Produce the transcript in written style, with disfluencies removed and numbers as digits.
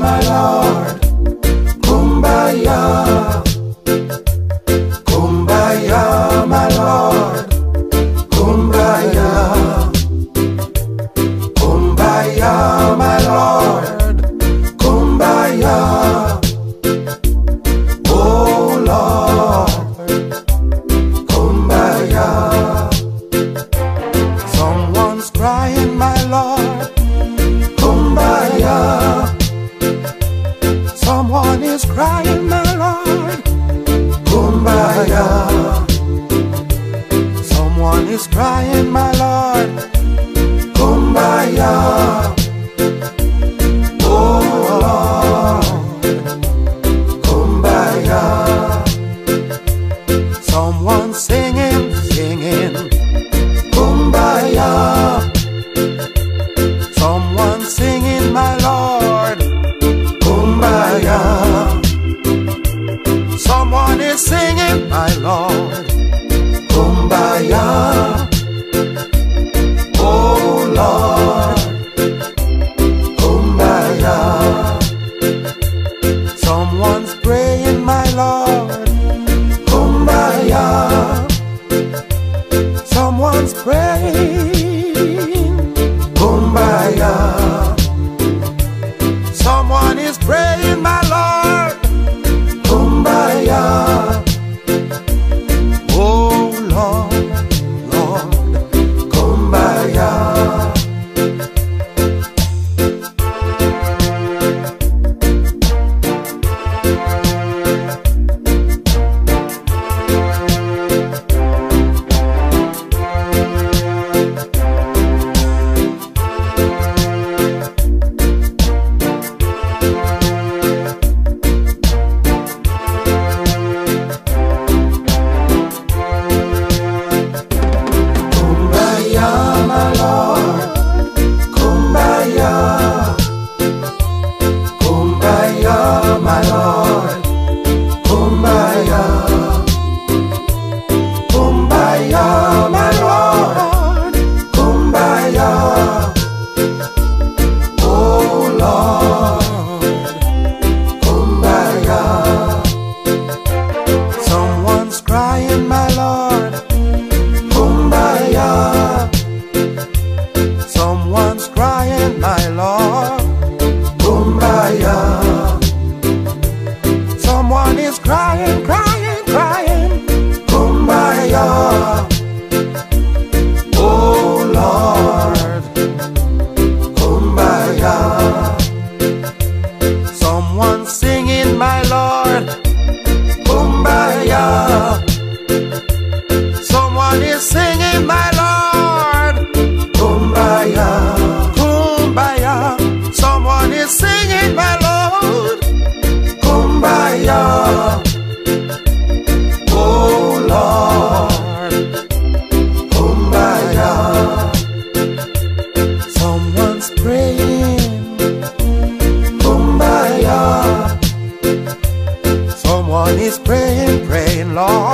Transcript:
my Lord. Kumbaya, kumbaya, my Lord. Kumbaya, kumbaya, my Lord. Kumbaya, oh Lord. Kumbaya. Someone's crying, my Lord. Kumbaya. Someone is crying, my Lord. Kumbaya. Someone is crying, my Lord. Kumbaya. Oh Lord. Kumbaya. Someone singing, singing. Kumbaya. Someone singing, my Lord. Kumbaya. Someone is singing, my Lord. Kumbaya. Oh Lord. Kumbaya. Someone's praying, my Lord. Kumbaya. Someone's praying. Kumbaya. Someone is praying, my Lord. Kumbaya. Oh Lord, Lord. Kumbaya. Someone's crying, my Lord. Kumbaya. Someone is crying, crying, crying. Kumbaya. Oh Lord. Kumbaya. Someone singing, my Lord. Kumbaya. Someone is singing, my Lord. Kumbaya, kumbaya. Someone is singing, my Lord. Kumbaya. Oh Lord. Kumbaya. Someone's praying. Kumbaya. Someone is praying, praying, Lord.